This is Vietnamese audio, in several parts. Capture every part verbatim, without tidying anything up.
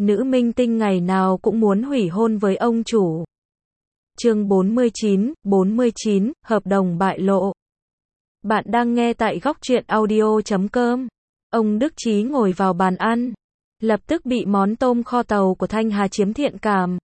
Nữ minh tinh ngày nào cũng muốn hủy hôn với ông chủ. Chương bốn mươi chín, bốn mươi chín, hợp đồng bại lộ. Bạn đang nghe tại góc truyện audio chấm com. Ông Đức Chí ngồi vào bàn ăn, lập tức bị món tôm kho tàu của Thanh Hà chiếm thiện cảm.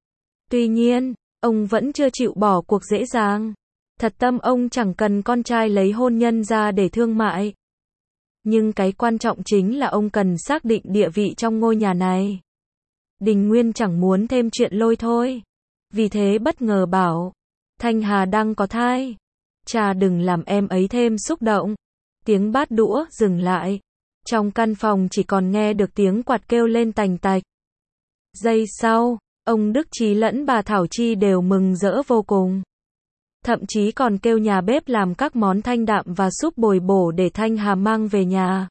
Tuy nhiên, ông vẫn chưa chịu bỏ cuộc dễ dàng. Thật tâm ông chẳng cần con trai lấy hôn nhân ra để thương mại. Nhưng cái quan trọng chính là ông cần xác định địa vị trong ngôi nhà này. Đình Nguyên chẳng muốn thêm chuyện lôi thôi. Vì thế bất ngờ bảo, Thanh Hà đang có thai. Cha đừng làm em ấy thêm xúc động. Tiếng bát đũa dừng lại. Trong căn phòng chỉ còn nghe được tiếng quạt kêu lên tành tạch. Giây sau, ông Đức Chí lẫn bà Thảo Chi đều mừng rỡ vô cùng. Thậm chí còn kêu nhà bếp làm các món thanh đạm và súp bồi bổ để Thanh Hà mang về nhà.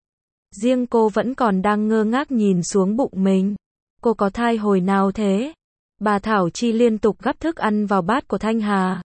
Riêng cô vẫn còn đang ngơ ngác nhìn xuống bụng mình. Cô có thai hồi nào thế? Bà Thảo Chi liên tục gắp thức ăn vào bát của Thanh Hà.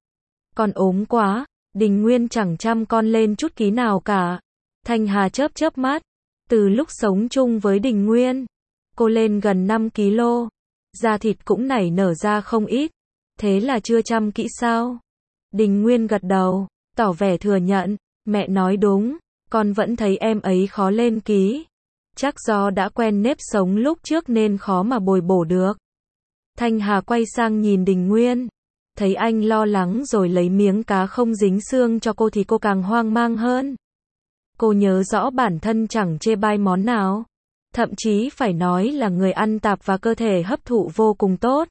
Con ốm quá, Đình Nguyên chẳng chăm con lên chút ký nào cả. Thanh Hà chớp chớp mắt. Từ lúc sống chung với Đình Nguyên, cô lên gần năm ki lô. Da thịt cũng nảy nở ra không ít. Thế là chưa chăm kỹ sao? Đình Nguyên gật đầu, tỏ vẻ thừa nhận. Mẹ nói đúng, con vẫn thấy em ấy khó lên ký. Chắc do đã quen nếp sống lúc trước nên khó mà bồi bổ được. Thanh Hà quay sang nhìn Đình Nguyên. Thấy anh lo lắng rồi lấy miếng cá không dính xương cho cô thì cô càng hoang mang hơn. Cô nhớ rõ bản thân chẳng chê bai món nào. Thậm chí phải nói là người ăn tạp và cơ thể hấp thụ vô cùng tốt.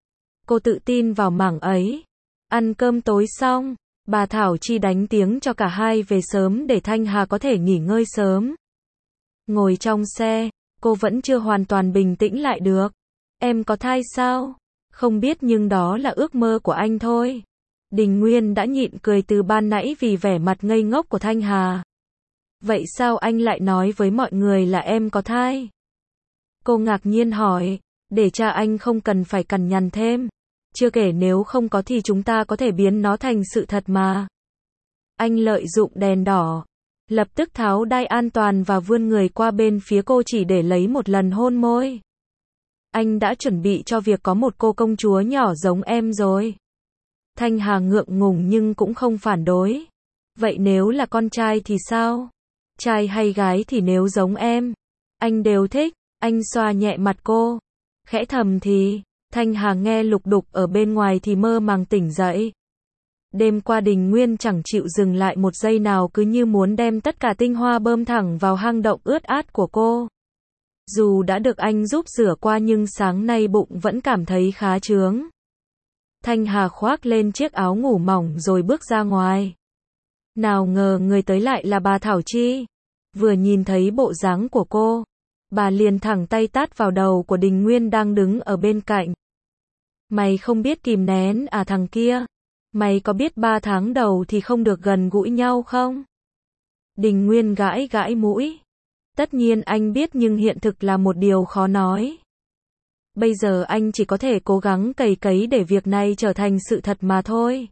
Cô tự tin vào mảng ấy. Ăn cơm tối xong, bà Thảo Chi đánh tiếng cho cả hai về sớm để Thanh Hà có thể nghỉ ngơi sớm. Ngồi trong xe, cô vẫn chưa hoàn toàn bình tĩnh lại được. Em có thai sao? Không biết nhưng đó là ước mơ của anh thôi. Đình Nguyên đã nhịn cười từ ban nãy vì vẻ mặt ngây ngốc của Thanh Hà. Vậy sao anh lại nói với mọi người là em có thai? Cô ngạc nhiên hỏi, để cha anh không cần phải cằn nhằn thêm. Chưa kể nếu không có thì chúng ta có thể biến nó thành sự thật mà. Anh lợi dụng đèn đỏ, lập tức tháo đai an toàn và vươn người qua bên phía cô chỉ để lấy một lần hôn môi. Anh đã chuẩn bị cho việc có một cô công chúa nhỏ giống em rồi. Thanh Hà ngượng ngùng nhưng cũng không phản đối. Vậy nếu là con trai thì sao? Trai hay gái thì nếu giống em, anh đều thích. Anh xoa nhẹ mặt cô. Khẽ thầm thì, Thanh Hà nghe lục đục ở bên ngoài thì mơ màng tỉnh dậy. Đêm qua Đình Nguyên chẳng chịu dừng lại một giây nào, cứ như muốn đem tất cả tinh hoa bơm thẳng vào hang động ướt át của cô. Dù đã được anh giúp rửa qua nhưng sáng nay bụng vẫn cảm thấy khá chướng. Thanh Hà khoác lên chiếc áo ngủ mỏng rồi bước ra ngoài. Nào ngờ người tới lại là bà Thảo Chi. Vừa nhìn thấy bộ dáng của cô, bà liền thẳng tay tát vào đầu của Đình Nguyên đang đứng ở bên cạnh. Mày không biết kìm nén à thằng kia? Mày có biết ba tháng đầu thì không được gần gũi nhau không? Đình Nguyên gãi gãi mũi. Tất nhiên anh biết nhưng hiện thực là một điều khó nói. Bây giờ anh chỉ có thể cố gắng cày cấy để việc này trở thành sự thật mà thôi.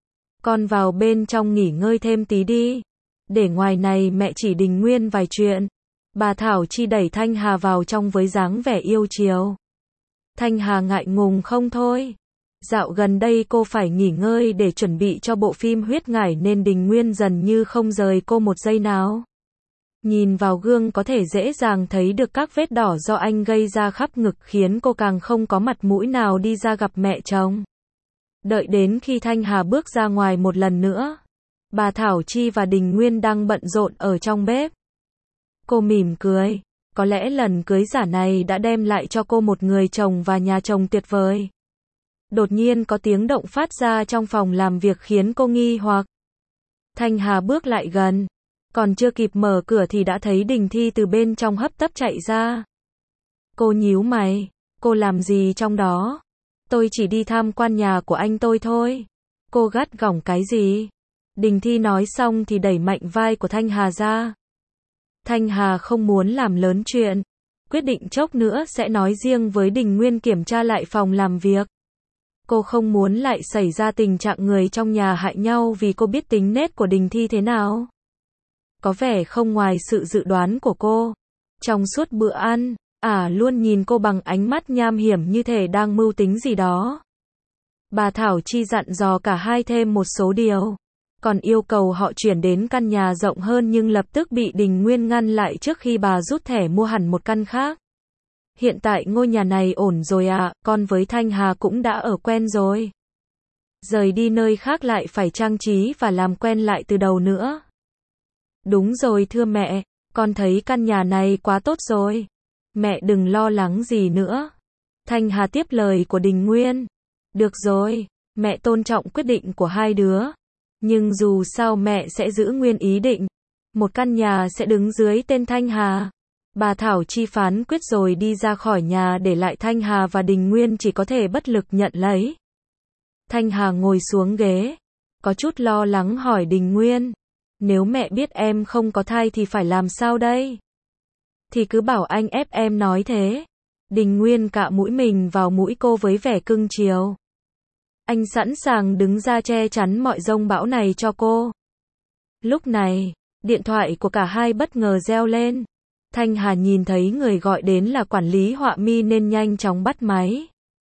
Con vào bên trong nghỉ ngơi thêm tí đi. Để ngoài này mẹ chỉ Đình Nguyên vài chuyện. Bà Thảo Chi đẩy Thanh Hà vào trong với dáng vẻ yêu chiều. Thanh Hà ngại ngùng không thôi. Dạo gần đây cô phải nghỉ ngơi để chuẩn bị cho bộ phim Huyết Ngải nên Đình Nguyên dần như không rời cô một giây nào. Nhìn vào gương có thể dễ dàng thấy được các vết đỏ do anh gây ra khắp ngực khiến cô càng không có mặt mũi nào đi ra gặp mẹ chồng. Đợi đến khi Thanh Hà bước ra ngoài một lần nữa, bà Thảo Chi và Đình Nguyên đang bận rộn ở trong bếp. Cô mỉm cười, có lẽ lần cưới giả này đã đem lại cho cô một người chồng và nhà chồng tuyệt vời. Đột nhiên có tiếng động phát ra trong phòng làm việc khiến cô nghi hoặc. Thanh Hà bước lại gần, còn chưa kịp mở cửa thì đã thấy Đình Thi từ bên trong hấp tấp chạy ra. Cô nhíu mày, cô làm gì trong đó? Tôi chỉ đi tham quan nhà của anh tôi thôi. Cô gắt gỏng cái gì? Đình Thi nói xong thì đẩy mạnh vai của Thanh Hà ra. Thanh Hà không muốn làm lớn chuyện, quyết định chốc nữa sẽ nói riêng với Đình Nguyên kiểm tra lại phòng làm việc. Cô không muốn lại xảy ra tình trạng người trong nhà hại nhau vì cô biết tính nết của Đình Thi thế nào. Có vẻ không ngoài sự dự đoán của cô. Trong suốt bữa ăn, Ả luôn nhìn cô bằng ánh mắt nham hiểm như thể đang mưu tính gì đó. Bà Thảo Chi dặn dò cả hai thêm một số điều, còn yêu cầu họ chuyển đến căn nhà rộng hơn nhưng lập tức bị Đình Nguyên ngăn lại trước khi bà rút thẻ mua hẳn một căn khác. Hiện tại ngôi nhà này ổn rồi ạ, con với Thanh Hà cũng đã ở quen rồi. Rời đi nơi khác lại phải trang trí và làm quen lại từ đầu nữa. Đúng rồi thưa mẹ, con thấy căn nhà này quá tốt rồi. Mẹ đừng lo lắng gì nữa. Thanh Hà tiếp lời của Đình Nguyên. Được rồi, mẹ tôn trọng quyết định của hai đứa. Nhưng dù sao mẹ sẽ giữ nguyên ý định. Một căn nhà sẽ đứng dưới tên Thanh Hà. Bà Thảo Chi phán quyết rồi đi ra khỏi nhà để lại Thanh Hà và Đình Nguyên chỉ có thể bất lực nhận lấy. Thanh Hà ngồi xuống ghế, có chút lo lắng hỏi Đình Nguyên. Nếu mẹ biết em không có thai thì phải làm sao đây? Thì cứ bảo anh ép em nói thế. Đình Nguyên cạ mũi mình vào mũi cô với vẻ cưng chiều. Anh sẵn sàng đứng ra che chắn mọi giông bão này cho cô. Lúc này, điện thoại của cả hai bất ngờ reo lên. Thanh Hà nhìn thấy người gọi đến là quản lý Họa Mi nên nhanh chóng bắt máy.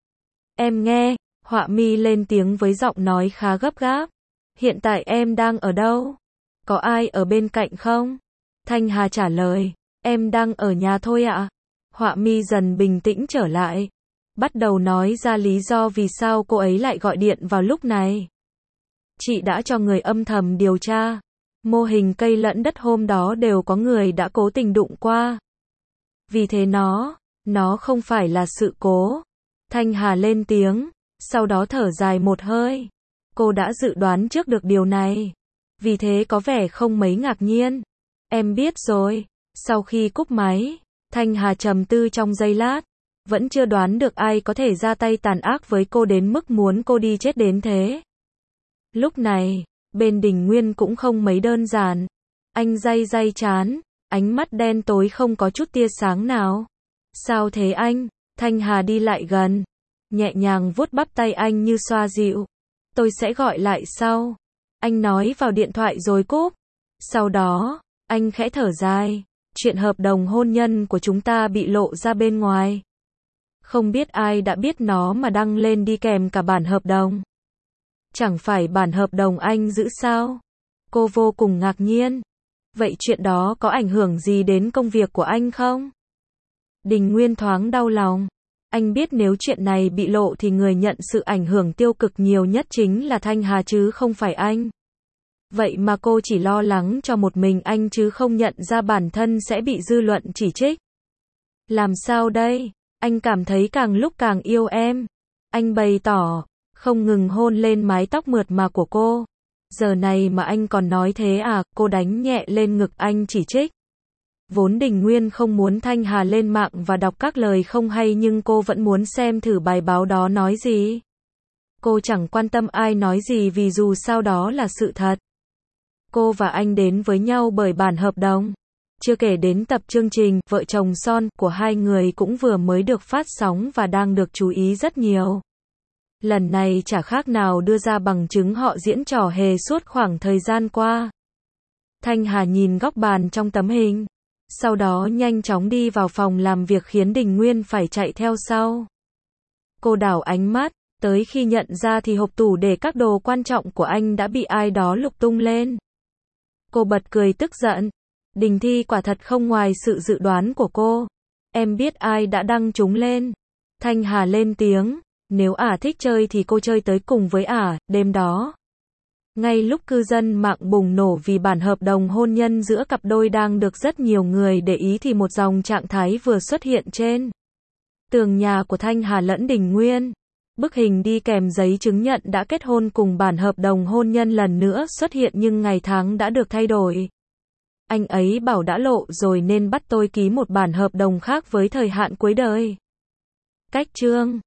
Em nghe, Họa Mi lên tiếng với giọng nói khá gấp gáp. Hiện tại em đang ở đâu? Có ai ở bên cạnh không? Thanh Hà trả lời, em đang ở nhà thôi ạ. Họa Mi dần bình tĩnh trở lại, bắt đầu nói ra lý do vì sao cô ấy lại gọi điện vào lúc này. Chị đã cho người âm thầm điều tra. Mô hình cây lẫn đất hôm đó đều có người đã cố tình đụng qua. Vì thế nó, nó không phải là sự cố. Thanh Hà lên tiếng, sau đó thở dài một hơi. Cô đã dự đoán trước được điều này. Vì thế có vẻ không mấy ngạc nhiên. Em biết rồi. Sau khi cúp máy, Thanh Hà trầm tư trong giây lát. Vẫn chưa đoán được ai có thể ra tay tàn ác với cô đến mức muốn cô đi chết đến thế. Lúc này, bên Đình Nguyên cũng không mấy đơn giản. Anh day day chán, ánh mắt đen tối không có chút tia sáng nào. Sao thế anh? Thanh Hà đi lại gần, nhẹ nhàng vuốt bắp tay anh như xoa dịu. Tôi sẽ gọi lại sau. Anh nói vào điện thoại rồi cúp. Sau đó, anh khẽ thở dài. Chuyện hợp đồng hôn nhân của chúng ta bị lộ ra bên ngoài. Không biết ai đã biết nó mà đăng lên đi kèm cả bản hợp đồng. Chẳng phải bản hợp đồng anh giữ sao? Cô vô cùng ngạc nhiên. Vậy chuyện đó có ảnh hưởng gì đến công việc của anh không? Đình Nguyên thoáng đau lòng. Anh biết nếu chuyện này bị lộ thì người nhận sự ảnh hưởng tiêu cực nhiều nhất chính là Thanh Hà chứ không phải anh. Vậy mà cô chỉ lo lắng cho một mình anh chứ không nhận ra bản thân sẽ bị dư luận chỉ trích. Làm sao đây? Anh cảm thấy càng lúc càng yêu em. Anh bày tỏ, không ngừng hôn lên mái tóc mượt mà của cô. Giờ này mà anh còn nói thế à? Cô đánh nhẹ lên ngực anh chỉ trích. Vốn Đình Nguyên không muốn Thanh Hà lên mạng và đọc các lời không hay nhưng cô vẫn muốn xem thử bài báo đó nói gì. Cô chẳng quan tâm ai nói gì vì dù sao đó là sự thật. Cô và anh đến với nhau bởi bản hợp đồng. Chưa kể đến tập chương trình Vợ chồng son của hai người cũng vừa mới được phát sóng và đang được chú ý rất nhiều. Lần này chả khác nào đưa ra bằng chứng họ diễn trò hề suốt khoảng thời gian qua. Thanh Hà nhìn góc bàn trong tấm hình. Sau đó nhanh chóng đi vào phòng làm việc khiến Đình Nguyên phải chạy theo sau. Cô đảo ánh mắt, tới khi nhận ra thì hộp tủ để các đồ quan trọng của anh đã bị ai đó lục tung lên. Cô bật cười tức giận. Đình Thi quả thật không ngoài sự dự đoán của cô. Em biết ai đã đăng chúng lên. Thanh Hà lên tiếng. Nếu ả thích chơi thì cô chơi tới cùng với ả. Đêm đó, ngay lúc cư dân mạng bùng nổ vì bản hợp đồng hôn nhân giữa cặp đôi đang được rất nhiều người để ý thì một dòng trạng thái vừa xuất hiện trên tường nhà của Thanh Hà lẫn Đình Nguyên. Bức hình đi kèm giấy chứng nhận đã kết hôn cùng bản hợp đồng hôn nhân lần nữa xuất hiện nhưng ngày tháng đã được thay đổi. Anh ấy bảo đã lộ rồi nên bắt tôi ký một bản hợp đồng khác với thời hạn cuối đời. Cách chương